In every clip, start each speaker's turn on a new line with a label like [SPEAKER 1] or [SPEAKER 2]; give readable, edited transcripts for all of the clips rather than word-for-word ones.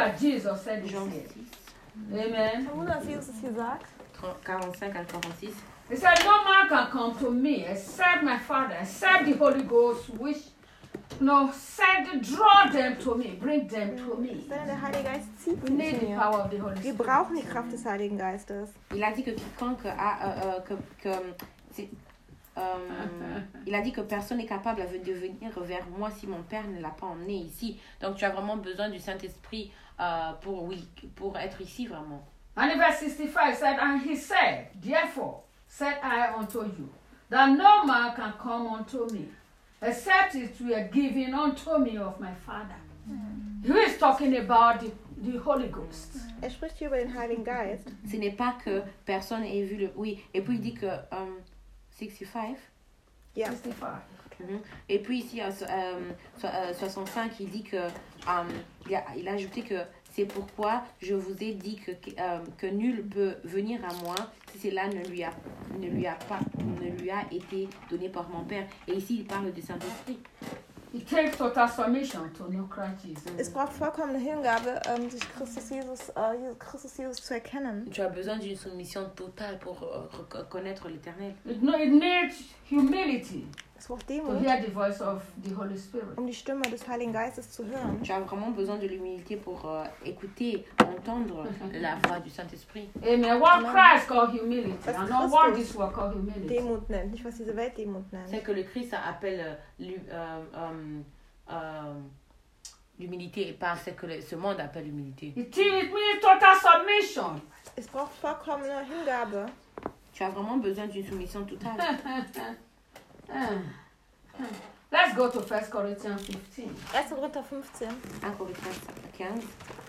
[SPEAKER 1] that Jesus said
[SPEAKER 2] Jean
[SPEAKER 1] this
[SPEAKER 2] 6,
[SPEAKER 1] here. Amen.
[SPEAKER 3] Kein Wunder, dass Jesus es hier sagt.
[SPEAKER 2] 45 à 46.
[SPEAKER 1] He said, no man can come to me except my Father, except the Holy Ghost, which, said, draw them to me, bring them to me.
[SPEAKER 3] Denn der Heilige Geist zieht
[SPEAKER 1] We
[SPEAKER 3] sie
[SPEAKER 1] need
[SPEAKER 3] zu
[SPEAKER 1] the
[SPEAKER 3] mir.
[SPEAKER 1] power of the Holy
[SPEAKER 3] Wir
[SPEAKER 1] Spirit.
[SPEAKER 3] brauchen die Kraft des Heiligen Geistes.
[SPEAKER 2] Il a dit que quiconque a... il a dit que personne n'est capable de venir vers moi si mon Père ne l'a pas emmené ici. Donc tu as vraiment besoin du Saint-Esprit pour être ici vraiment.
[SPEAKER 1] And in verse 65 said, and he said, therefore said I unto you, that no man can come unto me, except it were given unto me of my Father. He is talking about the Holy Ghost.
[SPEAKER 3] Spricht hier über den Heiligen Geist.
[SPEAKER 2] Ce n'est pas que personne ait vu le... Oui, et puis il dit que... 65.
[SPEAKER 3] Ja.
[SPEAKER 1] 65.
[SPEAKER 2] Et puis ici, 65, il dit que... il a ajouté que c'est pourquoi je vous ai dit que nul peut venir à moi si cela ne lui a été donné par mon Père. Et ici, il parle du Saint-Esprit.
[SPEAKER 1] It takes total submission to know Christ Jesus.
[SPEAKER 3] Es braucht vollkommene Hingabe, sich Christus Jesus zu erkennen.
[SPEAKER 2] Tu as besoin d'une soumission totale pour reconnaître l'Éternel.
[SPEAKER 1] It needs humility
[SPEAKER 3] Es braucht
[SPEAKER 1] to
[SPEAKER 3] Demut,
[SPEAKER 1] hear the voice of the Holy Spirit.
[SPEAKER 3] die Stimme des Heiligen Geistes zu hören.
[SPEAKER 2] Tu as vraiment besoin de l'humilité pour écouter, entendre la voix du Saint-Esprit.
[SPEAKER 1] Amen. What Christ called humility, and not what this world called humility.
[SPEAKER 3] Demut nennt, nicht was diese Welt Demut nennt.
[SPEAKER 2] C'est que le Christ appelle l'humilité et pas ce que ce monde appelle l'humilité.
[SPEAKER 1] It means total submission.
[SPEAKER 3] Es braucht vollkommene Hingabe.
[SPEAKER 2] Tu as vraiment besoin d'une soumission totale.
[SPEAKER 1] Let's go to 1 Corinthians 15.
[SPEAKER 3] 1. Korinther 15.
[SPEAKER 2] 1 Corinthiens 15,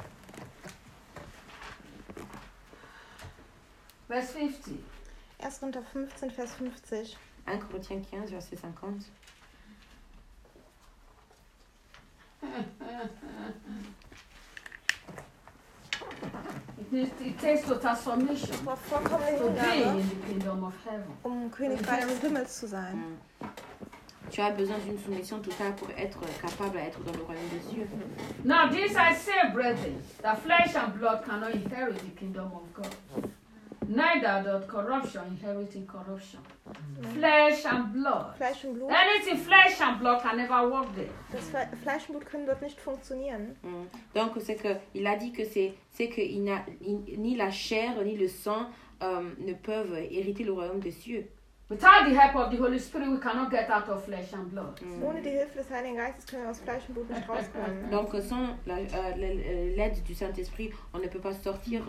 [SPEAKER 1] Verse 50.
[SPEAKER 3] 1. Korinther 15, Vers 50.
[SPEAKER 2] 1 Corinthiens 15, verset 50.
[SPEAKER 1] It takes total submission
[SPEAKER 3] Es braucht vollkommene
[SPEAKER 1] to be
[SPEAKER 3] Hingabe,
[SPEAKER 1] in the kingdom of heaven.
[SPEAKER 3] Königreich des Himmels zu sein.
[SPEAKER 2] Tu as besoin d'une soumission totale pour être capable d'être dans le royaume des cieux.
[SPEAKER 1] Now this I say, brethren, that flesh and blood cannot inherit the kingdom of God. Neither does corruption inherit incorruption. Flesh and blood.
[SPEAKER 3] Fleisch und Blut.
[SPEAKER 1] Anything flesh and blood can never work there.
[SPEAKER 3] Das Fleisch und Blut können dort nicht funktionieren.
[SPEAKER 2] Donc c'est que il a dit que c'est que ni la chair ni le sang ne peuvent hériter le royaume des cieux.
[SPEAKER 1] Without the help of the Holy Spirit, we cannot get out of flesh and blood.
[SPEAKER 3] Ohne die Hilfe des Heiligen Geistes können wir aus Fleisch und Blut nicht rauskommen.
[SPEAKER 2] Donc sans l'aide du Saint-Esprit, on ne peut pas sortir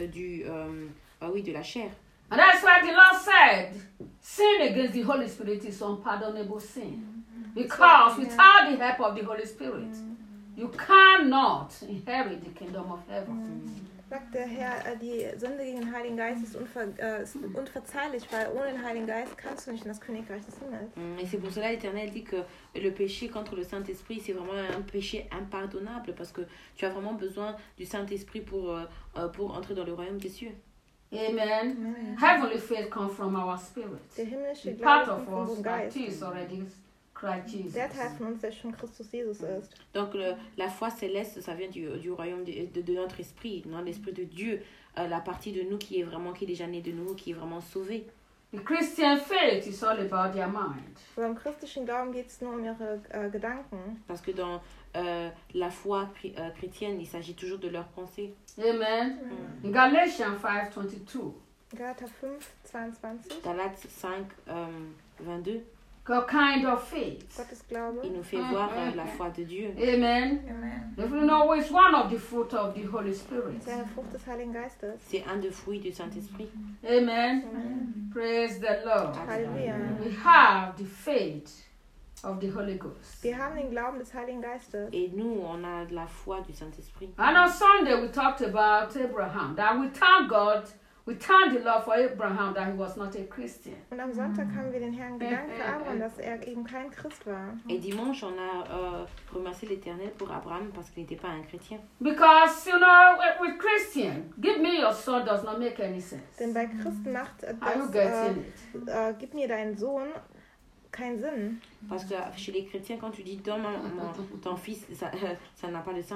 [SPEAKER 2] de la chair.
[SPEAKER 1] And that's why the Lord said, sin against the Holy Spirit is unpardonable sin. Because without the help of the Holy Spirit, you cannot inherit the kingdom of heaven.
[SPEAKER 3] Sagt der Herr, die Sünde gegen den Heiligen Geist ist unverzeihlich, weil ohne den Heiligen Geist kannst du nicht in das Königreich des Himmels.
[SPEAKER 2] Et c'est pour cela l'Éternel dit que le péché contre le Saint-Esprit, c'est vraiment un péché impardonnable parce que tu as vraiment besoin du Saint-Esprit pour entrer dans le royaume des cieux.
[SPEAKER 1] Amen. Heavenly faith comes from our spirit.
[SPEAKER 3] Der himmlische
[SPEAKER 1] Part
[SPEAKER 3] Glaube
[SPEAKER 1] of
[SPEAKER 3] kommt von
[SPEAKER 1] us
[SPEAKER 3] unserem
[SPEAKER 1] that
[SPEAKER 3] Geist.
[SPEAKER 1] is already Christ Jesus.
[SPEAKER 3] Der Teil von uns, der schon Christus Jesus ist.
[SPEAKER 2] Donc la foi céleste, ça vient du royaume de notre esprit, non, l'esprit de Dieu, la partie de nous qui est déjà née de nous, qui est vraiment sauvée.
[SPEAKER 1] The Christian faith is all about their mind.
[SPEAKER 3] Beim christlichen Glauben geht es nur um ihre Gedanken.
[SPEAKER 2] Parce que dans la foi chrétienne, il s'agit toujours de leurs pensées.
[SPEAKER 1] Amen. In Galatians 5:22,
[SPEAKER 3] Galater 5, 22.
[SPEAKER 2] Galates 5, 22,
[SPEAKER 1] what kind of faith?
[SPEAKER 3] Gottes Glaube.
[SPEAKER 2] il nous fait voir la foi de Dieu.
[SPEAKER 1] Amen.
[SPEAKER 3] Amen.
[SPEAKER 1] If you know, it's one of the fruit of the Holy Spirit.
[SPEAKER 3] Das ist eine Frucht des Heiligen Geistes.
[SPEAKER 2] C'est un des fruits du Saint-Esprit.
[SPEAKER 1] Amen.
[SPEAKER 3] Amen.
[SPEAKER 1] Praise the Lord.
[SPEAKER 3] Halleluja.
[SPEAKER 1] We have the faith of the Holy Ghost.
[SPEAKER 3] Wir haben den Glauben des Heiligen Geistes.
[SPEAKER 2] Et nous, on a la foi du Saint-Esprit.
[SPEAKER 1] And on Sunday, we talked about Abraham, that we thank God, we thank the Lord for Abraham that he was not a Christian.
[SPEAKER 3] Und am Sonntag haben wir den Herrn gedankt für Abraham, dass er eben kein Christ war.
[SPEAKER 2] Et dimanche, on a remercié l'Éternel pour Abraham parce qu'il n'était pas un chrétien.
[SPEAKER 1] Because, you know, with Christian, give me your son does not make any sense.
[SPEAKER 3] Denn bei Christen macht
[SPEAKER 1] Are you getting it?
[SPEAKER 3] gib mir deinen Sohn keinen Sinn.
[SPEAKER 2] Parce que chez les chrétiens, quand tu dis donne ton fils, ça n'a pas de sens.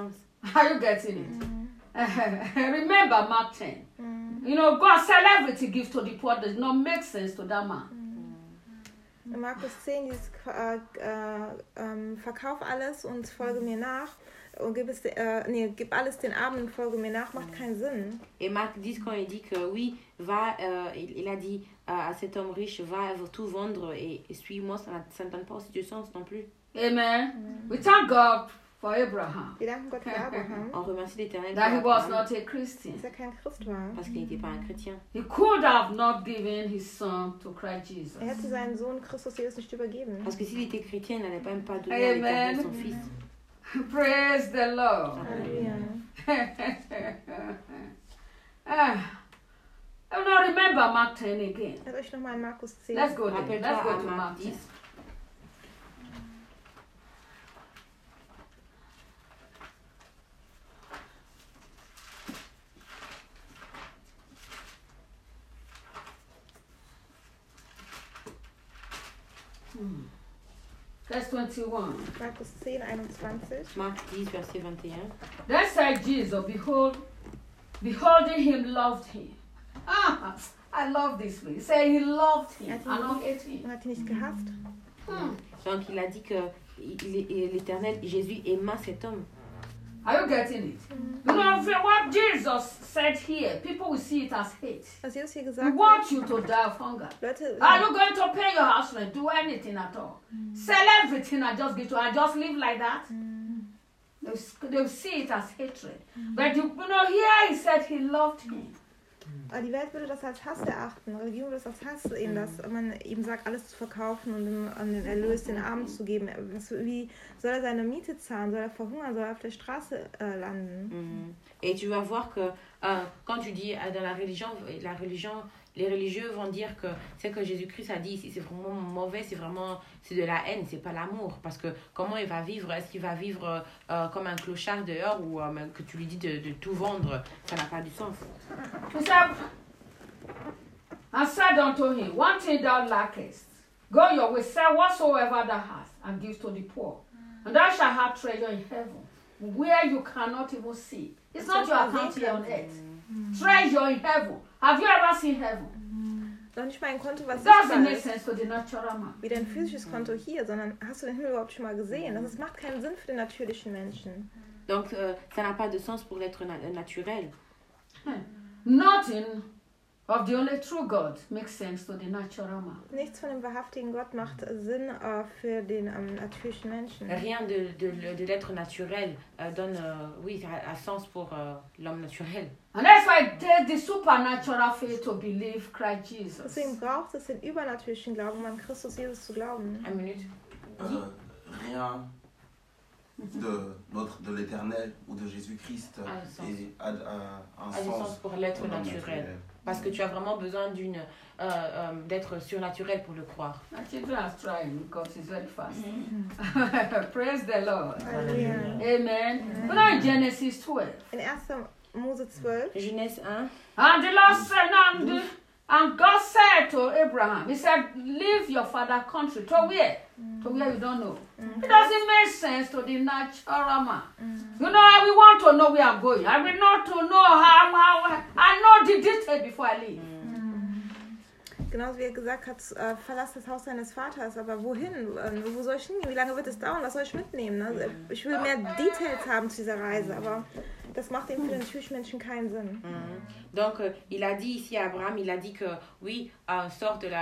[SPEAKER 1] Are you getting it? Remember Mark 10. You know, God celebrity gift to the poor does not make sense to that man.
[SPEAKER 3] In Markus 10, dieses verkauf alles und folge mir nach. Und gib alles den Armen und folge mir nach, macht keinen Sinn.
[SPEAKER 2] Et Marc 10, quand il dit que oui, va, il a dit à cet homme riche, va tout vendre et suis-moi, ça ne donne pas aussi du sens non plus.
[SPEAKER 1] Amen. We thank God for Abraham.
[SPEAKER 3] Wir danken Gott für Abraham,
[SPEAKER 2] On remercie l'Éternel
[SPEAKER 1] That he
[SPEAKER 2] pour
[SPEAKER 1] was
[SPEAKER 2] Abraham,
[SPEAKER 1] not a Christian.
[SPEAKER 3] dass kein Christ war.
[SPEAKER 2] parce qu'il n'était pas un chrétien.
[SPEAKER 1] He could have not given his son to Christ Jesus.
[SPEAKER 3] Hätte seinen Sohn Christus Jesus nicht übergeben.
[SPEAKER 2] Parce que s'il était chrétien, il n'allait même pas donner à l'Éternel son fils.
[SPEAKER 1] Praise the Lord.
[SPEAKER 3] Halleluja.
[SPEAKER 1] Now remember Mark 10 again.
[SPEAKER 3] Hört euch nochmal an Markus 10.
[SPEAKER 1] Let's go there.
[SPEAKER 2] Rappelle-toi
[SPEAKER 1] Let's go
[SPEAKER 2] à
[SPEAKER 1] to
[SPEAKER 2] Marc
[SPEAKER 1] Mark
[SPEAKER 2] 10.
[SPEAKER 1] 10. Verse 21.
[SPEAKER 3] Markus 10, 21.
[SPEAKER 2] Marc 10, verset 21.
[SPEAKER 1] Then said Jesus, beholding him, loved him. I love this way. He said he loved him and not hate him.
[SPEAKER 3] Und hat ihn nicht gehasst.
[SPEAKER 2] Donc il a dit que l'Éternel, Jésus aima cet homme.
[SPEAKER 1] Are you getting it? You know, what Jesus said here, people will see it as hate.
[SPEAKER 3] Was Jesus hier
[SPEAKER 1] We
[SPEAKER 3] gesagt hat,
[SPEAKER 1] want you to die of hunger.
[SPEAKER 3] Leute,
[SPEAKER 1] Are you going to pay your house rent? Do anything at all? Sell everything and just give to and just live like that? They'll see it as hatred. But you know, here he said he loved him.
[SPEAKER 3] die Welt würde das als Hass erachten. Religion würde das als Hass sehen, dass man ihm sagt, alles zu verkaufen und ihm an den Erlös den Armen zu geben. Wie soll er seine Miete zahlen? Soll er verhungern? Soll er auf der Straße landen?
[SPEAKER 2] Et tu vas voir que quand tu dis dans la religion, les religieux vont dire que c'est que Jésus-Christ a dit ici, c'est vraiment mauvais, c'est de la haine, c'est pas l'amour. Parce que comment il va vivre? Est-ce qu'il va vivre comme un clochard dehors ou que tu lui dis de tout vendre? Ça n'a pas du sens.
[SPEAKER 1] He said, and said unto him, one thing thou lackest, go your way, sell whatsoever thou hast, and give to the poor. And thou shalt have treasure in heaven, where you cannot even see. It's not your account here on earth. Treasure in heaven. Have you ever seen heaven?
[SPEAKER 3] Noch nicht mal ein Konto, was
[SPEAKER 1] Doesn't
[SPEAKER 3] sichtbar
[SPEAKER 1] make
[SPEAKER 3] ist,
[SPEAKER 1] sense to the natural man.
[SPEAKER 3] wie dein physisches Konto hier, sondern hast du den Himmel überhaupt schon mal gesehen? Das macht keinen Sinn für den natürlichen Menschen.
[SPEAKER 2] Donc ça n'a pas de sens pour l'être naturel.
[SPEAKER 1] Nothing of the only true God makes sense to the natural man.
[SPEAKER 3] Nichts von dem wahrhaftigen Gott macht Sinn für den natürlichen Menschen.
[SPEAKER 2] Rien de l'être naturel donne a sens pour l'homme naturel.
[SPEAKER 1] And that's why it takes the supernatural faith to believe Christ Jesus.
[SPEAKER 3] Deswegen braucht es den übernatürlichen Glauben, um an Christus Jesus zu glauben.
[SPEAKER 2] Une minute.
[SPEAKER 4] Rien de l'Éternel ou de Jésus-Christ a un sens
[SPEAKER 2] pour l'être naturel. Parce que tu as vraiment besoin d'être surnaturel pour le croire.
[SPEAKER 1] My children are trying because it's very fast. Praise the Lord.
[SPEAKER 3] Halleluja.
[SPEAKER 1] Amen. But in Genesis 12.
[SPEAKER 3] In 1. Mose 12.
[SPEAKER 2] Genèse 1.
[SPEAKER 1] And the Lord said, and God said to Abraham, he said, leave your father's country. To where? To where you don't know. It doesn't make sense to the natural man. You know, we want to know where I'm going. I will not to know how I know the detail before I leave.
[SPEAKER 3] Genauso wie er gesagt hat, verlass das Haus deines Vaters, aber wohin? Wo soll ich hingehen? Wie lange wird es dauern? Was soll ich mitnehmen? Also ich will mehr Details haben zu dieser Reise, aber das macht eben für den natürlichen Menschen keinen Sinn.
[SPEAKER 2] Donc, il a dit ici à Abraham, il a dit que oui, sors de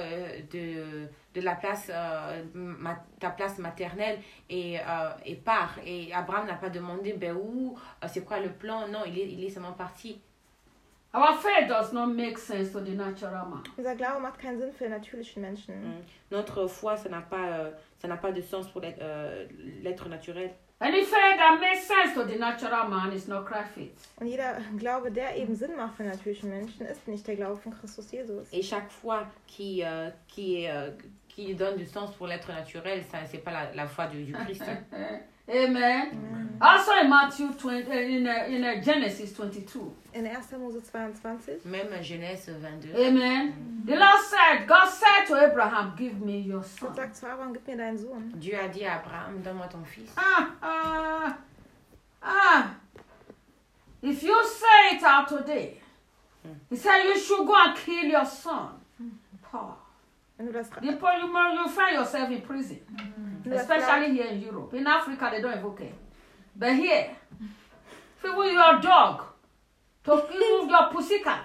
[SPEAKER 2] la place, ta place maternelle et pars. Et Abraham n'a pas demandé où, c'est quoi le plan. Non, il est seulement parti.
[SPEAKER 1] Our faith does not make sense to the natural man.
[SPEAKER 3] Unser Glaube macht keinen Sinn für den natürlichen Menschen.
[SPEAKER 2] Notre foi, ça n'a pas de sens pour l'être naturel.
[SPEAKER 1] Any faith that makes sense to the natural man is not Christ faith.
[SPEAKER 3] Und jeder Glaube, der eben Sinn macht für den natürlichen Menschen, ist nicht der Glaube von Christus Jesus.
[SPEAKER 2] Et chaque foi qui donne du sens pour l'être naturel, ça c'est pas la foi du Christ.
[SPEAKER 1] Amen. Also in Matthew 20, in Genesis 22.
[SPEAKER 3] In 1. Mose 22.
[SPEAKER 2] Même Genèse 22.
[SPEAKER 1] Amen. The Lord said, God said to Abraham, give me your
[SPEAKER 3] Gott
[SPEAKER 1] son.
[SPEAKER 3] sagt zu Abraham, gib mir deinen Sohn.
[SPEAKER 2] Dieu a dit à Abraham, donne-moi ton fils.
[SPEAKER 1] If you say it out today, he said you should go and kill your son. Paul.
[SPEAKER 3] Wenn du das,
[SPEAKER 1] You find yourself in prison, especially here in Europe. In Africa, they don't even care. But here, if you want your dog to kill your pussycat,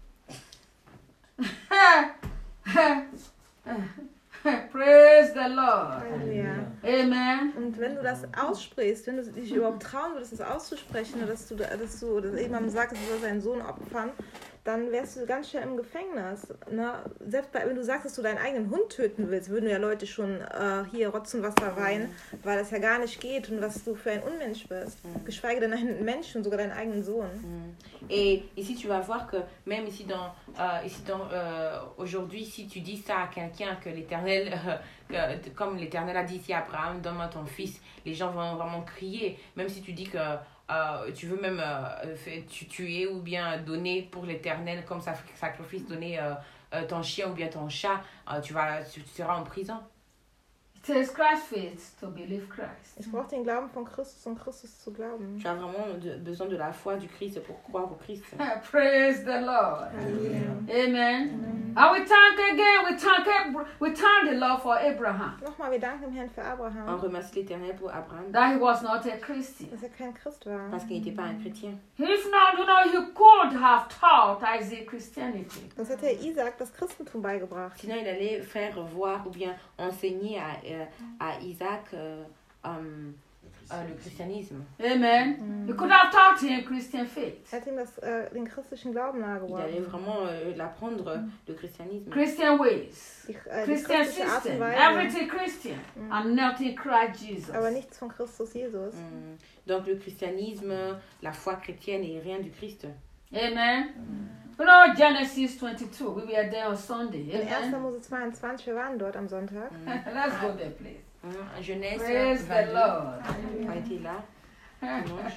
[SPEAKER 1] praise the Lord.
[SPEAKER 3] Halleluja.
[SPEAKER 1] Amen.
[SPEAKER 3] Und wenn du das aussprichst, wenn du dich überhaupt trauen würdest, das auszusprechen, oder dass du jemandem sagst, du sollst seinen Sohn opfern, dann wärst du ganz schnell im Gefängnis. Ne? Selbst wenn du sagst, dass du deinen eigenen Hund töten willst, würden ja Leute schon hier Rotzen Wasser weinen, weil das ja gar nicht geht und was du für ein Unmensch bist. Geschweige denn einen Menschen, sogar deinen eigenen Sohn.
[SPEAKER 2] Et ici, tu vas voir que même aujourd'hui, si tu dis ça à quelqu'un, que l'Éternel, comme l'Éternel a dit ici à Abraham, donne-moi ton fils, les gens vont vraiment crier. Même si tu dis que tu veux même tuer ou bien donner pour l'Éternel comme sacrifice, donner ton chien ou bien ton chat, tu seras en prison.
[SPEAKER 1] It takes Christ's faith to believe Christ.
[SPEAKER 3] Es braucht den Glauben von Christus, um Christus zu glauben.
[SPEAKER 2] Tu as vraiment besoin de la foi du Christ pour croire au Christ.
[SPEAKER 1] Praise the Lord.
[SPEAKER 3] Amen.
[SPEAKER 1] Amen. And we thank the Lord for Abraham.
[SPEAKER 3] Nochmal, wir danken dem Herrn für
[SPEAKER 2] On
[SPEAKER 3] Abraham,
[SPEAKER 2] remercie l'Éternel pour Abraham
[SPEAKER 1] That he was not a Christian.
[SPEAKER 3] dass kein Christ war.
[SPEAKER 2] parce qu'il n'était pas un chrétien.
[SPEAKER 1] If not, he could have taught Isaac Christianity.
[SPEAKER 3] Sonst hätte er Isaac das Christentum beigebracht.
[SPEAKER 2] Sinon, il allait faire voir ou bien enseigner à Isaac le christianisme.
[SPEAKER 1] Amen. He could have taught him Christian faith.
[SPEAKER 3] Er hat ihm den christlichen Glauben
[SPEAKER 2] Il allait
[SPEAKER 3] nahegebracht.
[SPEAKER 2] vraiment l'apprendre, le christianisme.
[SPEAKER 1] Christian ways.
[SPEAKER 3] Die
[SPEAKER 1] Christian
[SPEAKER 3] christliche Art und
[SPEAKER 1] system.
[SPEAKER 3] Weise,
[SPEAKER 1] Everything Christian. And nothing Christ Jesus.
[SPEAKER 3] aber nichts von Christus Jesus.
[SPEAKER 2] Donc le christianisme, la foi chrétienne et rien du Christ.
[SPEAKER 1] Amen. You know, Genesis 22. We were there on Sunday.
[SPEAKER 3] In 1.
[SPEAKER 1] Amen.
[SPEAKER 3] Mose 22, wir waren dort am Sonntag.
[SPEAKER 1] Let's go there, please.
[SPEAKER 2] Genèse
[SPEAKER 1] Praise the
[SPEAKER 2] 22
[SPEAKER 1] Lord.
[SPEAKER 2] a été là. Dimanche.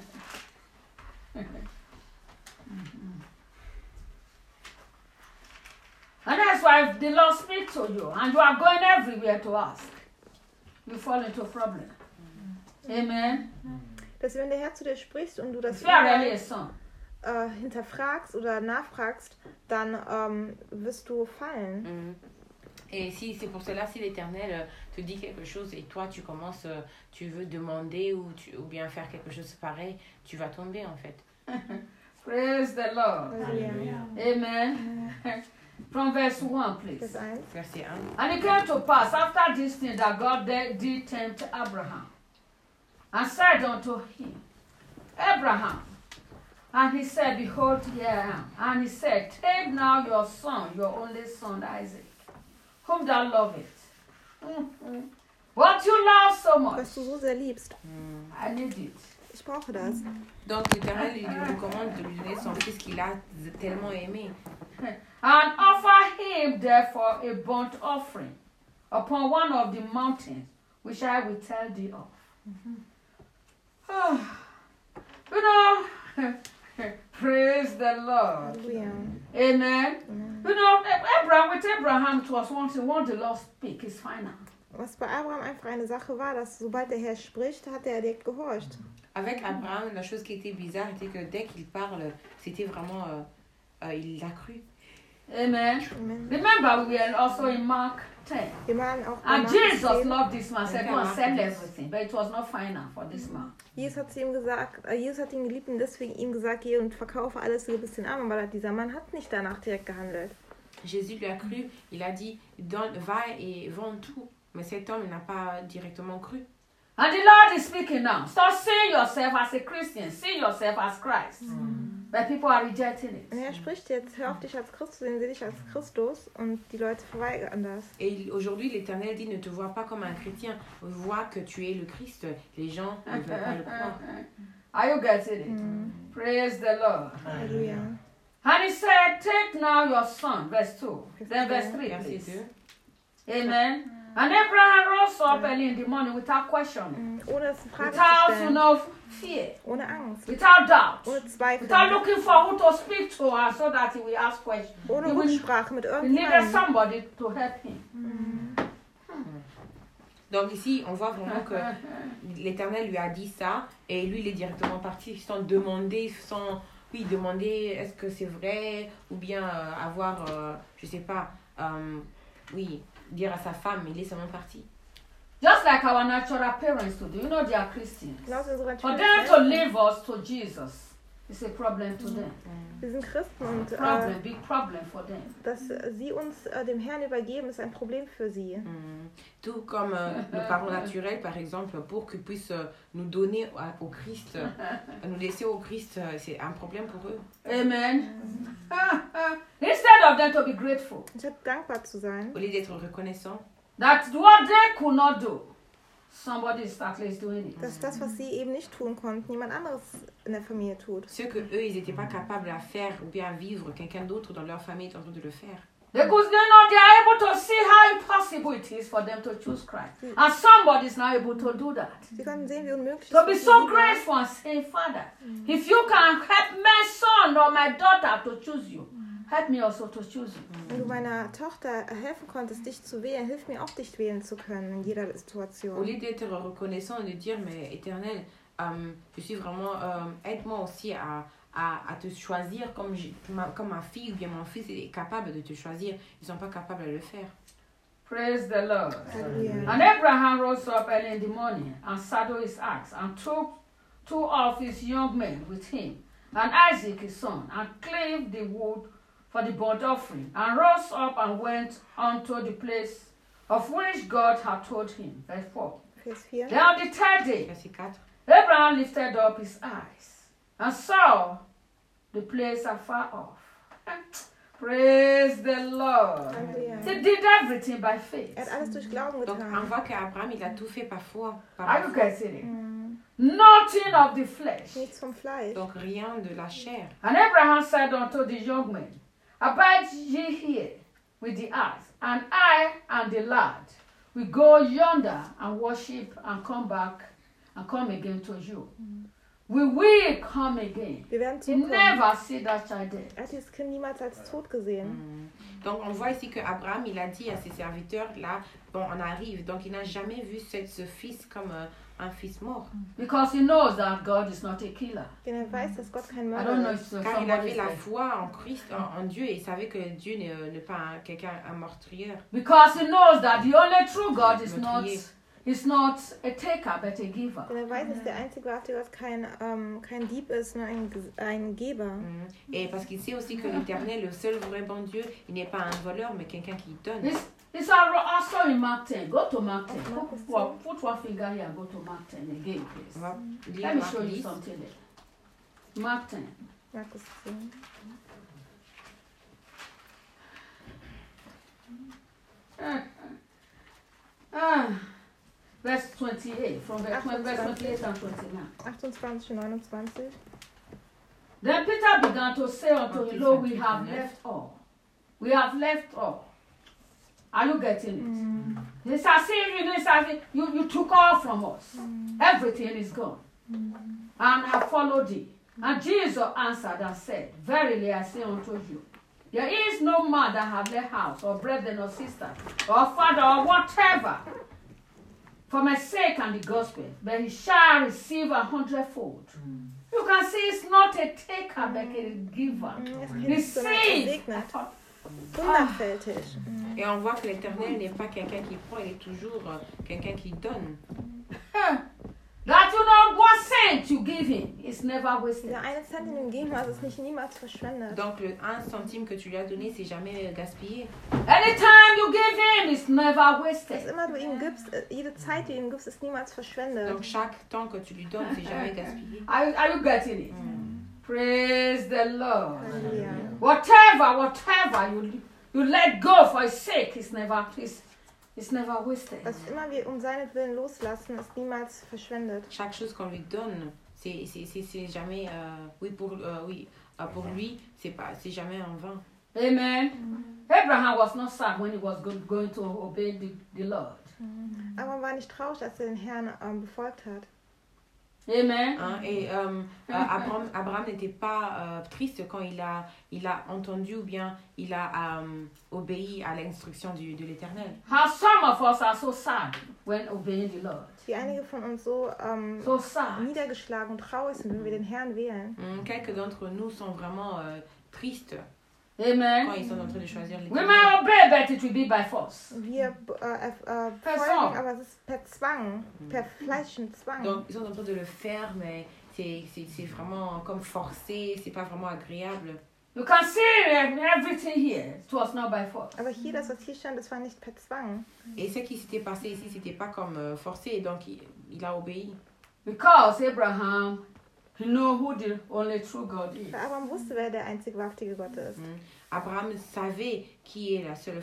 [SPEAKER 1] And that's why if the Lord speaks to you and you are going everywhere to ask, you fall into a problem. Amen.
[SPEAKER 3] Dass wenn der Herr zu dir spricht und du das
[SPEAKER 1] If you are really a son,
[SPEAKER 3] hinterfragst oder nachfragst, dann wirst du fallen.
[SPEAKER 2] Et si c'est pour cela, si l'Éternel te dit quelque chose et toi tu commences, tu veux demander ou bien faire quelque chose pareil, tu vas tomber en fait.
[SPEAKER 1] praise the Lord.
[SPEAKER 3] Halleluja.
[SPEAKER 1] Amen. From verse 1, please.
[SPEAKER 3] Vers 1.
[SPEAKER 2] Verset 1.
[SPEAKER 1] And it came to pass after this thing that God did tempt Abraham and said unto him, Abraham. And he said, Behold, here I am. And he said, Take now your son, your only son Isaac, whom thou lovest. What you love so much.
[SPEAKER 3] Was du so sehr liebst.
[SPEAKER 1] I need it.
[SPEAKER 3] Ich brauche das.
[SPEAKER 2] Donc l'Éternel lui recommande de lui donner son fils qu'il a tellement aimé.
[SPEAKER 1] And offer him therefore a burnt offering upon one of the mountains which I will tell thee of. You know, praise the Lord.
[SPEAKER 3] Halleluja.
[SPEAKER 1] Amen. You know, with Abraham, it was once the Lord speak, is final.
[SPEAKER 3] Was bei Abraham einfach eine Sache war, dass sobald der Herr spricht, hat er direkt gehorcht.
[SPEAKER 2] Avec Abraham, la chose qui était bizarre était que dès qu'il parle, c'était vraiment, il l'a cru.
[SPEAKER 1] Amen.
[SPEAKER 3] Amen.
[SPEAKER 1] Remember, we were also in Mark 10.
[SPEAKER 3] Wir waren auch bei
[SPEAKER 1] And
[SPEAKER 3] Markus
[SPEAKER 1] Jesus
[SPEAKER 3] 10.
[SPEAKER 1] loved this man, said, Go and sell everything. But it was not final for this man.
[SPEAKER 3] Jesus hat ihn geliebt und deswegen ihm gesagt, geh und verkaufe alles, gib es den Armen, weil dieser Mann hat nicht danach direkt gehandelt.
[SPEAKER 2] Jésus lui a cru, il a dit, va et vends tout. Mais cet homme n'a pas directement cru.
[SPEAKER 1] And the Lord is speaking now. Stop seeing yourself as a Christian. See yourself as Christ. But people are rejecting it.
[SPEAKER 3] Und er spricht jetzt, hör auf dich als Christus, sehen sie dich als Christus und die Leute verweigern das.
[SPEAKER 2] Et aujourd'hui, l'Éternel dit, ne te vois pas comme un chrétien, vois que tu es le Christ. Les gens ne veulent pas le croire.
[SPEAKER 1] Are you getting it? Praise the Lord.
[SPEAKER 3] Halleluja.
[SPEAKER 1] And he said, Take now your son, verse 2. Then verse 3,
[SPEAKER 2] Verset
[SPEAKER 1] please.
[SPEAKER 2] 2.
[SPEAKER 1] Amen. And Abraham rose up early in the morning without questioning,
[SPEAKER 3] Ohne es in Frage zu
[SPEAKER 1] without,
[SPEAKER 3] stellen,
[SPEAKER 1] fear,
[SPEAKER 3] ohne Angst,
[SPEAKER 1] without doubt,
[SPEAKER 3] ohne Zweifel,
[SPEAKER 1] without looking for who to speak to her so that he will ask questions.
[SPEAKER 3] ohne
[SPEAKER 1] He
[SPEAKER 3] Rücksprache mit
[SPEAKER 1] needed
[SPEAKER 3] irgendjemandem.
[SPEAKER 1] somebody to help him.
[SPEAKER 2] Donc ici, on voit vraiment que l'Éternel lui a dit ça et lui, il est directement parti sans demander, demander est-ce que c'est vrai ou bien avoir, je sais pas, dire à sa femme, il est seulement parti.
[SPEAKER 1] Just like our natural parents today, you know they are Christians. For them to leave us to Jesus is a problem to them.
[SPEAKER 3] Wir sind Christen und
[SPEAKER 1] Big problem for them.
[SPEAKER 3] dass sie uns dem Herrn übergeben, ist ein Problem für sie.
[SPEAKER 2] Tout comme nos parents naturels, par exemple, pour qu'ils puissent nous donner au Christ, nous laisser au Christ, c'est un problème pour eux.
[SPEAKER 1] Amen. Instead of them to be grateful,
[SPEAKER 3] Statt dankbar zu sein,
[SPEAKER 2] Au lieu d'être reconnaissant,
[SPEAKER 1] that what they could not do, somebody is at least doing it.
[SPEAKER 3] dass das, was sie eben nicht tun konnten, jemand anderes in der Familie tut.
[SPEAKER 2] ce que eux ils n'étaient pas capables à faire ou bien à vivre, quelqu'un d'autre dans leur famille est en train de le faire.
[SPEAKER 1] Because they are able to see how impossible it is for them to choose Christ. And somebody is now able to do that.
[SPEAKER 3] Sie konnten sehen, wie unmöglich
[SPEAKER 1] To
[SPEAKER 3] es
[SPEAKER 1] be
[SPEAKER 3] ist.
[SPEAKER 1] so grateful and say, Father, if you can help my son or my daughter to choose you, help me also to choose you.
[SPEAKER 3] Wenn du meiner Tochter helfen konntest, dich zu wählen, hilf mir auch, dich wählen zu können in jeder
[SPEAKER 2] Au
[SPEAKER 3] Situation.
[SPEAKER 2] lieu d'être reconnaissant et de dire, mais Éternel, je suis vraiment, aide-moi aussi à te choisir comme ma fille ou bien mon fils est capable de te choisir. Ils ne sont pas capables de le faire.
[SPEAKER 1] Praise the Lord.
[SPEAKER 3] Halleluja.
[SPEAKER 1] And Abraham rose up early in the morning and saddled his axe and took 2 of his young men with him and Isaac his son and cleaved the wood for the burnt offering and rose up and went unto the place of which God had told him. Verse 4.
[SPEAKER 3] Vers 4.
[SPEAKER 1] Then on the 3rd day,
[SPEAKER 2] Verset 4.
[SPEAKER 1] Abraham lifted up his eyes and saw the place afar off. Praise the Lord.
[SPEAKER 3] Halleluja.
[SPEAKER 1] He did everything by faith.
[SPEAKER 3] Er hat alles durch Glauben
[SPEAKER 2] Donc on
[SPEAKER 3] getan.
[SPEAKER 2] voit qu'Abraham il a tout fait par foi.
[SPEAKER 1] Are you
[SPEAKER 2] foi.
[SPEAKER 1] getting it? Nothing of the flesh.
[SPEAKER 3] Nichts vom Fleisch.
[SPEAKER 2] Donc rien de la chair.
[SPEAKER 1] And Abraham said unto the young men, Abide ye here with the ass, and I and the lad will go yonder and worship and come back and come again to you. We will come again.
[SPEAKER 3] Wir werden
[SPEAKER 1] He
[SPEAKER 3] zurückkommen.
[SPEAKER 1] never see that child dead.
[SPEAKER 3] Er hat dieses Kind niemals als tot gesehen.
[SPEAKER 2] Donc on voit ici que Abraham il a dit à ses serviteurs là, bon on arrive. Donc il n'a jamais vu ce fils comme un fils mort.
[SPEAKER 1] Because he knows that God is not a killer.
[SPEAKER 3] Denn er weiß, dass Gott kein
[SPEAKER 1] I don't know
[SPEAKER 3] Mörder
[SPEAKER 1] if
[SPEAKER 3] ist.
[SPEAKER 2] Car il
[SPEAKER 1] somebody
[SPEAKER 2] avait la
[SPEAKER 1] said.
[SPEAKER 2] foi en Christ, en Dieu, et il savait que Dieu n'est pas un meurtrier.
[SPEAKER 1] Because he knows that the only true God is
[SPEAKER 2] Meurtrier.
[SPEAKER 1] not a taker but a giver.
[SPEAKER 3] Denn er weiß, dass der einzige wahre Gott kein Dieb ist, nur ein Geber.
[SPEAKER 2] Et parce qu'il sait aussi que l'Éternel, le seul vrai bon Dieu, il n'est pas un voleur, mais quelqu'un qui donne.
[SPEAKER 1] It's also in Mark 10. Go to Mark 10. Put one finger here and go to Mark 10 again, please.
[SPEAKER 2] On va
[SPEAKER 1] Let
[SPEAKER 2] lire
[SPEAKER 1] me
[SPEAKER 2] Marc
[SPEAKER 1] show you
[SPEAKER 2] 10.
[SPEAKER 1] something there. Mark 10.
[SPEAKER 3] Markus 10.
[SPEAKER 1] Verse 28, from verse 28 and 29.
[SPEAKER 3] 28 und 29.
[SPEAKER 1] Then Peter began to say unto him, Lo, we have left all. We have left all. Are you getting it? It's as if you took all from us. Everything is gone. And have followed thee. And Jesus answered and said, Verily I say unto you, there is no man that have left house, or brethren, or sister, or father, or whatever, for my sake and the gospel, but he shall receive 100-fold. You can see it's not a taker, but a giver.
[SPEAKER 3] Er ist
[SPEAKER 1] He
[SPEAKER 3] nicht, sondern er
[SPEAKER 1] sees.
[SPEAKER 3] segnet. Hundertfältig.
[SPEAKER 2] Et on voit que l'Éternel n'est pas quelqu'un qui prend, il est toujours quelqu'un qui donne.
[SPEAKER 1] That you know, what cent you give him is never wasted.
[SPEAKER 3] Dieser eine Cent, den du ihm gegeben hast, ist nicht niemals verschwendet.
[SPEAKER 2] Donc le 1 centime que tu lui as donné, c'est jamais gaspillé.
[SPEAKER 1] Anytime you give him, it's never
[SPEAKER 3] Was
[SPEAKER 1] wasted.
[SPEAKER 3] immer du ihm gibst, jede Zeit, die du ihm gibst, ist niemals verschwendet.
[SPEAKER 2] Donc chaque temps que tu lui donnes, c'est jamais gaspillé.
[SPEAKER 1] Are you getting it? Praise the Lord.
[SPEAKER 3] Halleluja.
[SPEAKER 1] Whatever you let go for his sake, it's never wasted.
[SPEAKER 3] Was immer wir um seinetwillen loslassen, ist niemals verschwendet.
[SPEAKER 2] Chaque chose qu'on lui donne, c'est jamais pour lui, c'est jamais en vain.
[SPEAKER 1] Amen. Abraham was not sad when he was going to obey the Lord.
[SPEAKER 3] Aber man war nicht traurig, als er den Herrn befolgt hat.
[SPEAKER 1] Amen.
[SPEAKER 2] Hein, et Abraham n'était pas triste quand il a entendu ou bien il a obéi à l'instruction de l'Éternel.
[SPEAKER 1] How some of us are so sad when obeying the Lord.
[SPEAKER 3] Wie einige von uns so
[SPEAKER 1] So sad.
[SPEAKER 3] niedergeschlagen und traurig sind, wenn wir den Herrn wählen.
[SPEAKER 2] Quelques d'entre nous sont vraiment tristes
[SPEAKER 1] Amen.
[SPEAKER 2] quand ils sont en train de choisir
[SPEAKER 1] We
[SPEAKER 2] l'Éternel.
[SPEAKER 1] might obey, but it will be by force.
[SPEAKER 3] Wir
[SPEAKER 1] Zwang.
[SPEAKER 3] folgen, aber es ist per Zwang, per fleischischen Zwang.
[SPEAKER 2] Donc ils sont en train de le faire, mais c'est vraiment comme forcé, c'est pas vraiment agréable.
[SPEAKER 1] You can see everything here. It was not by force.
[SPEAKER 3] Aber hier, das was hier stand, das war nicht per Zwang.
[SPEAKER 2] Et ce qui s'était passé ici, c'était pas comme forcé, donc il a obéi.
[SPEAKER 1] Because Abraham, he knew who the only true God is.
[SPEAKER 3] Weil Abraham wusste, wer der einzig wahrhaftige Gott ist.
[SPEAKER 2] Abraham savait qui est le seul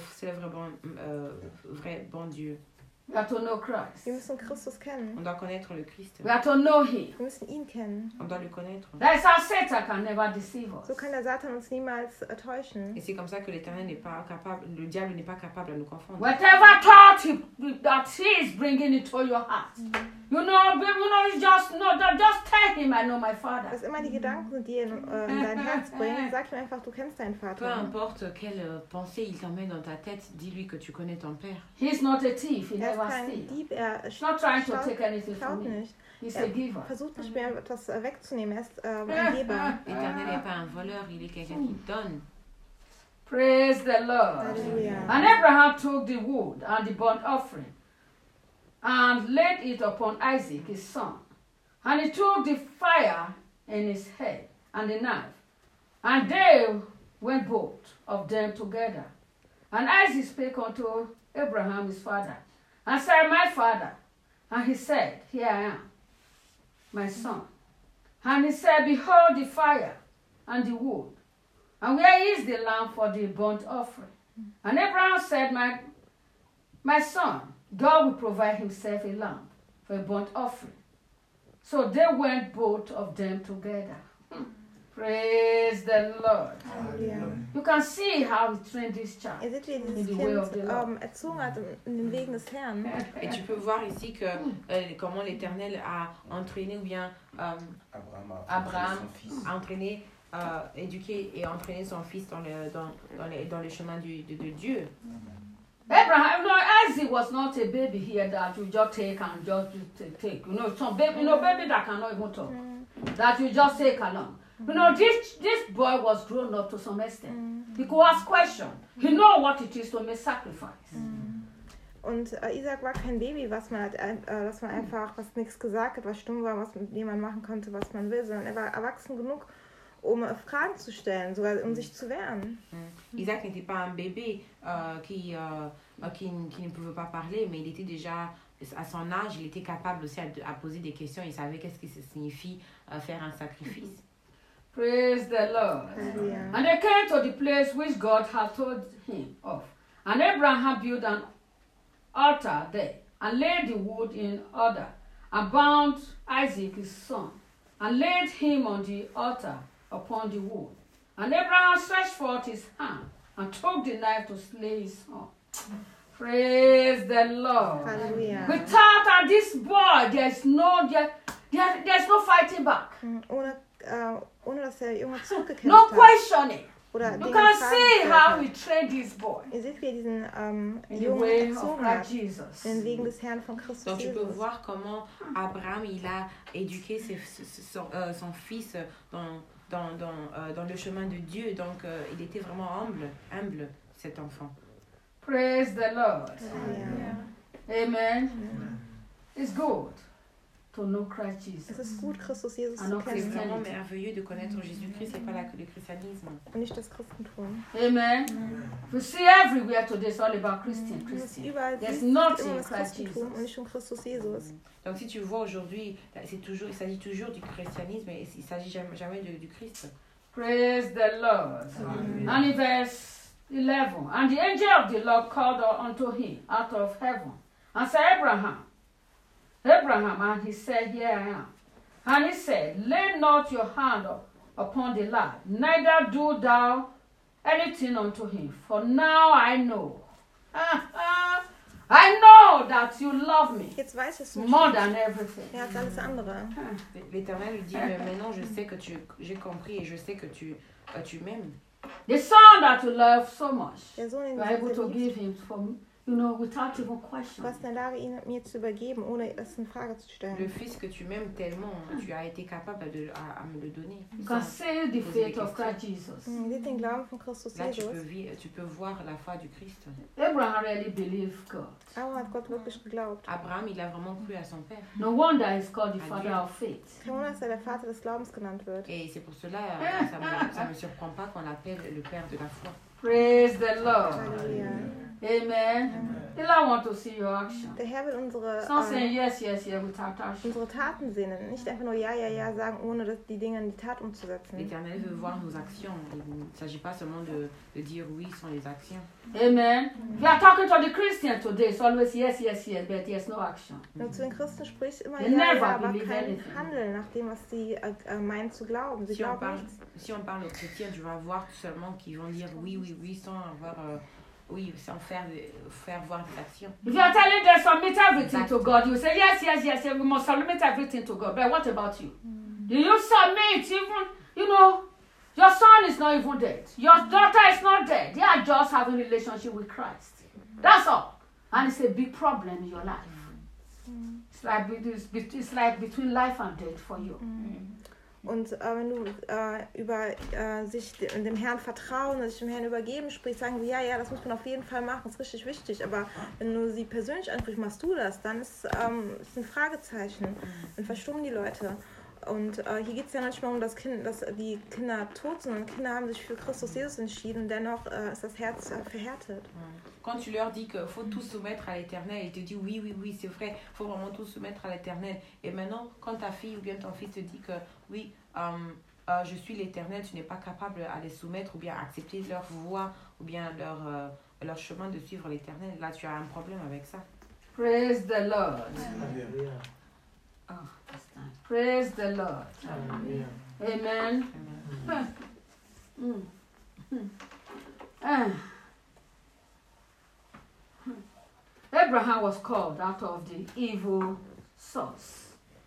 [SPEAKER 2] vrai bon Dieu.
[SPEAKER 1] We have to know Christ.
[SPEAKER 3] Wir müssen Christus kennen.
[SPEAKER 2] On doit connaître le Christ.
[SPEAKER 1] We have to know Him.
[SPEAKER 3] Wir müssen ihn kennen.
[SPEAKER 2] On doit le connaître.
[SPEAKER 1] That's how Satan can never deceive us.
[SPEAKER 3] So kann der Satan uns niemals täuschen.
[SPEAKER 2] Et c'est comme ça que l'Éternel n'est pas capable, le diable n'est pas capable de nous confondre.
[SPEAKER 1] Whatever thought that he is bringing into your heart, you just tell him, I know my Father.
[SPEAKER 3] Was immer die Gedanken sind, die in dein Herz bringen, sag ihm einfach, du kennst deinen
[SPEAKER 2] Peu
[SPEAKER 3] Vater.
[SPEAKER 2] importe quelle pensée il t'emmène dans ta tête, dis-lui que tu connais ton Père.
[SPEAKER 1] He's not a thief. He
[SPEAKER 3] Er ist
[SPEAKER 1] never
[SPEAKER 3] kein
[SPEAKER 1] steals.
[SPEAKER 3] Dieb, er
[SPEAKER 1] He's not trying to take anything
[SPEAKER 3] klaut
[SPEAKER 1] from me.
[SPEAKER 3] nicht.
[SPEAKER 1] He's a giver.
[SPEAKER 3] Versucht nicht mehr etwas wegzunehmen, er ist ein Geber.
[SPEAKER 2] L'Éternel n'est pas un voleur, il est quelqu'un qui donne.
[SPEAKER 1] Praise the Lord.
[SPEAKER 3] Halleluja.
[SPEAKER 1] And Abraham took the wood and the burnt offering and laid it upon Isaac his son. And he took the fire in his head and the knife. And they went both of them together. And Isaac spake unto Abraham his father, and said, My father. And he said, Here I am, my son. And he said, Behold the fire and the wood, and where is the lamb for the burnt offering? And Abraham said, My son, God will provide himself a lamb for a burnt offering. So they went both of them together. Praise the Lord.
[SPEAKER 3] Halleluja.
[SPEAKER 1] You can see how he trained this child.
[SPEAKER 3] Ihr seht, wie
[SPEAKER 1] In
[SPEAKER 3] dieses
[SPEAKER 1] the way of the
[SPEAKER 3] Kind
[SPEAKER 1] Lord.
[SPEAKER 3] erzogen hat in den Wegen des Herrn.
[SPEAKER 2] Et tu peux voir ici que comment l'Éternel a entraîné ou bien Abraham a entraîné, éduqué et entraîné son fils dans le chemin de Dieu.
[SPEAKER 1] Abraham, Isaac was not a baby here that you just take and just take. Some baby, baby that cannot even talk, that you just take along. This boy was grown up to some extent. He could ask questions. He know what it is to make sacrifice.
[SPEAKER 3] Und Isaac war kein Baby, dass man einfach, was nichts gesagt hat, was stumm war, was mit dem man machen konnte, was man will, sondern er war erwachsen genug, um Fragen zu stellen, sogar um sich zu wehren.
[SPEAKER 2] Isaac n'était pas un bébé qui ne pouvait pas parler, mais il était déjà, à son âge, il était capable aussi à poser des questions. Il savait qu'est-ce que ça signifie faire un sacrifice.
[SPEAKER 1] Praise the Lord.
[SPEAKER 3] Halleluja.
[SPEAKER 1] And they came to the place which God had told him of. And Abraham built an altar there, and laid the wood in order, and bound Isaac his son, and laid him on the altar upon the wood. And Abraham stretched forth his hand, and took the knife to slay his son. Praise the Lord.
[SPEAKER 3] Halleluja.
[SPEAKER 1] We thought that this boy, there's no fighting back.
[SPEAKER 3] Ohne dass der Junge zurückgekämpft
[SPEAKER 1] No
[SPEAKER 3] hat.
[SPEAKER 1] questioning.
[SPEAKER 3] Oder
[SPEAKER 1] You
[SPEAKER 3] Dinge
[SPEAKER 1] can
[SPEAKER 3] Fragen
[SPEAKER 1] see
[SPEAKER 3] gestellt
[SPEAKER 1] how
[SPEAKER 3] hat.
[SPEAKER 1] he trained this boy
[SPEAKER 3] Ihr seht, wie er diesen
[SPEAKER 1] in the
[SPEAKER 3] Jungen
[SPEAKER 1] way of
[SPEAKER 3] erzogen hat,
[SPEAKER 1] Christ Jesus.
[SPEAKER 3] in den Wegen des Herrn von Christus
[SPEAKER 2] Donc tu peux
[SPEAKER 3] Jesus.
[SPEAKER 2] voir comment Abraham il a éduqué son fils dans le chemin de Dieu. Donc il était vraiment humble cet enfant.
[SPEAKER 1] Praise the Lord.
[SPEAKER 3] Halleluja.
[SPEAKER 1] Amen. It's good to know Christ
[SPEAKER 3] Es
[SPEAKER 1] Jesus.
[SPEAKER 3] ist gut, Christus Jesus
[SPEAKER 1] Ah
[SPEAKER 3] zu
[SPEAKER 1] non,
[SPEAKER 2] C'est
[SPEAKER 3] kennen
[SPEAKER 2] vraiment merveilleux de connaître Jésus-Christ et pas le christianisme.
[SPEAKER 3] und nicht das Christentum.
[SPEAKER 1] Amen. We see everywhere today it's all about Christian.
[SPEAKER 3] Du musst überall
[SPEAKER 1] There's
[SPEAKER 3] siehst,
[SPEAKER 1] not
[SPEAKER 3] es geht immer
[SPEAKER 1] in
[SPEAKER 3] um das
[SPEAKER 1] Christ
[SPEAKER 3] Christentum und
[SPEAKER 1] Jesus.
[SPEAKER 3] nicht um Christus Jesus.
[SPEAKER 2] Donc si tu vois aujourd'hui, il s'agit toujours du christianisme et il s'agit jamais du Christ.
[SPEAKER 1] Praise the Lord. And in verse 11, and the angel of the Lord called unto him out of heaven, and said, Abraham, and he said, Here I am. And he said, Lay not your hand upon the lad, neither do thou anything unto him, for now I know. I know know that you love me
[SPEAKER 3] Jetzt weiß ich es
[SPEAKER 1] more than everything.
[SPEAKER 3] mehr als alles andere.
[SPEAKER 2] L'Éternel lui dit, mais maintenant je sais que j'ai compris et je sais que tu m'aimes.
[SPEAKER 1] The son that you love so much,
[SPEAKER 3] Der Sohn, den
[SPEAKER 1] you are able to
[SPEAKER 3] du
[SPEAKER 1] give him for me, without even question.
[SPEAKER 3] warst in der Lage, ihn mir zu übergeben, ohne es in Frage zu
[SPEAKER 2] Le
[SPEAKER 3] stellen.
[SPEAKER 2] fils que tu m'aimes tellement, tu as été capable à me le donner.
[SPEAKER 1] You can see the faith of Christ Jesus.
[SPEAKER 3] Seht den Glauben von Christus
[SPEAKER 2] Là,
[SPEAKER 3] Jesus.
[SPEAKER 2] tu peux voir la foi du Christ.
[SPEAKER 1] Abraham really believed God.
[SPEAKER 3] Abraham hat Gott wirklich geglaubt.
[SPEAKER 2] Abraham, il a vraiment cru à son père.
[SPEAKER 1] No wonder he's called the father of faith.
[SPEAKER 3] Kein Wunder, dass er der Vater des Glaubens genannt wird.
[SPEAKER 2] Et c'est pour cela, ça me surprend pas qu'on l'appelle le père de la foi.
[SPEAKER 1] Praise the Lord.
[SPEAKER 3] Halleluja.
[SPEAKER 1] Amen. The Lord want to see your action.
[SPEAKER 3] Der Herr will
[SPEAKER 1] Some saying yes, yes, yes without action.
[SPEAKER 3] unsere Taten sehen. Nicht einfach nur ja, ja, ja sagen, ohne die Dinge in die Tat umzusetzen.
[SPEAKER 2] L'Éternel veut voir nos actions. Il ne s'agit pas seulement de dire oui sans les actions.
[SPEAKER 1] Amen. If you are talking to the Christian today, it's always yes, yes, yes, but there's no action.
[SPEAKER 3] Wenn du zu den Christen sprichst, immer
[SPEAKER 1] They
[SPEAKER 3] ja,
[SPEAKER 1] never
[SPEAKER 3] ja, aber
[SPEAKER 1] believe
[SPEAKER 3] kein
[SPEAKER 1] anything.
[SPEAKER 3] Handeln nach dem, was sie meinen zu glauben. Sie glauben nichts.
[SPEAKER 2] Si on parle aux chrétiens, tu vas voir tout seulement qu'ils vont dire oui, oui, oui, sans avoir, oui, sans faire voir des actions.
[SPEAKER 1] If you are telling them submit everything to God, you say yes, yes, yes, yes, we must submit everything to God. But what about you? Do you submit even, your son is not even dead. Your daughter is not dead. They are just having a relationship with Christ. That's all. And it's a big problem in your life. It's like between life and death for you.
[SPEAKER 3] Und wenn du über sich dem Herrn vertrauen, sich dem Herrn übergeben sprichst, sagen sie, ja, ja, das muss man auf jeden Fall machen, das ist richtig wichtig. Aber wenn du sie persönlich ansprichst, machst du das, dann ist ein Fragezeichen. Dann verstummen die Leute. Und hier geht es ja nicht mal um dass die Kinder tot sind. Und Kinder haben sich für Christus Jesus entschieden und dennoch ist das Herz verhärtet.
[SPEAKER 2] Quand tu leur dis qu'il faut tout soumettre à l'Éternel, ils te disent oui, oui, oui, c'est vrai, il faut vraiment tout soumettre à l'Éternel. Et maintenant, quand ta fille ou bien ton fils te dit que oui, je suis l'Éternel, tu n'es pas capable à les soumettre ou bien accepter leur voie ou bien leur chemin de suivre l'Éternel, là tu as un problème avec ça.
[SPEAKER 1] Praise the Lord.
[SPEAKER 5] Hallelujah.
[SPEAKER 1] Oh, that's nice. Praise the Lord.
[SPEAKER 5] Hallelujah.
[SPEAKER 1] Amen. Abraham was called out of the evil source.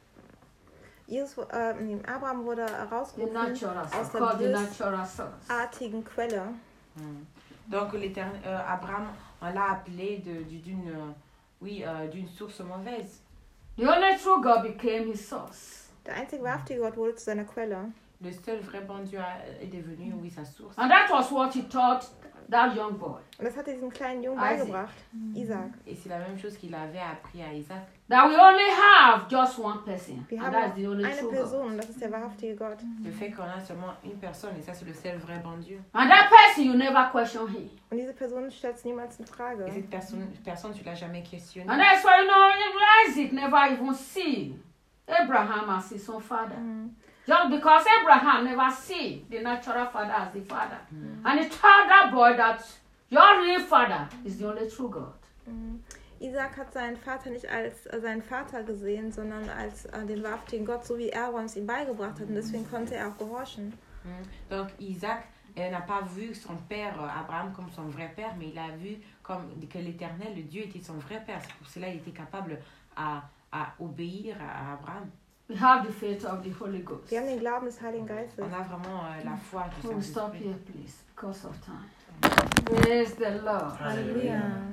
[SPEAKER 3] Abraham wurde
[SPEAKER 1] The
[SPEAKER 3] herausgerufen
[SPEAKER 1] natural source.
[SPEAKER 3] aus
[SPEAKER 1] Called the
[SPEAKER 3] der
[SPEAKER 1] natural source.
[SPEAKER 3] bösartigen Quelle.
[SPEAKER 2] Donc Abraham, on l'a appelé d'une source mauvaise.
[SPEAKER 1] The only true God became his source.
[SPEAKER 3] Der einzige wahrhaftige Gott wurde zu seiner Quelle.
[SPEAKER 2] Le seul vrai bon Dieu est devenu, oui, sa source.
[SPEAKER 1] And that was what he taught that young boy.
[SPEAKER 3] Und das hat er diesem kleinen Jungen
[SPEAKER 1] Isaac.
[SPEAKER 3] beigebracht, Isaac.
[SPEAKER 2] Et c'est la même chose qu'il avait appris à Isaac.
[SPEAKER 1] That we only have just one person.
[SPEAKER 3] Wir
[SPEAKER 1] And
[SPEAKER 3] haben
[SPEAKER 1] that's the only
[SPEAKER 3] eine
[SPEAKER 1] true
[SPEAKER 3] Person
[SPEAKER 1] God.
[SPEAKER 3] und das ist der wahrhaftige Gott.
[SPEAKER 2] Le fait qu'on a seulement une personne, et ça c'est le seul vrai bon Dieu.
[SPEAKER 1] And that person, you never question him.
[SPEAKER 3] Und diese Person stellt es niemals in Frage.
[SPEAKER 2] Et cette personne tu l'as jamais questionné.
[SPEAKER 1] And that's why, Isaac never even see Abraham as his own father. Just because Abraham never see the natural father as the father. And he told that boy that your real father is the only true God.
[SPEAKER 3] Isaac hat seinen Vater nicht als seinen Vater gesehen, sondern als den wahrhaftigen Gott, so wie Abraham es ihm beigebracht hat. Und deswegen konnte er auch gehorchen.
[SPEAKER 2] Donc Isaac n'a pas vu son père Abraham comme son vrai père, mais il a vu comme que l'Éternel, le Dieu, était son vrai père. C'est pour cela qu'il était capable à obéir à Abraham.
[SPEAKER 1] We have the faith of the Holy Ghost.
[SPEAKER 3] Wir haben den Glauben des Heiligen Geistes.
[SPEAKER 2] On a vraiment la foi du
[SPEAKER 1] We'll stop
[SPEAKER 2] Saint-Esprit.
[SPEAKER 1] here, please, because of time. Praise the Lord.
[SPEAKER 3] Halleluja.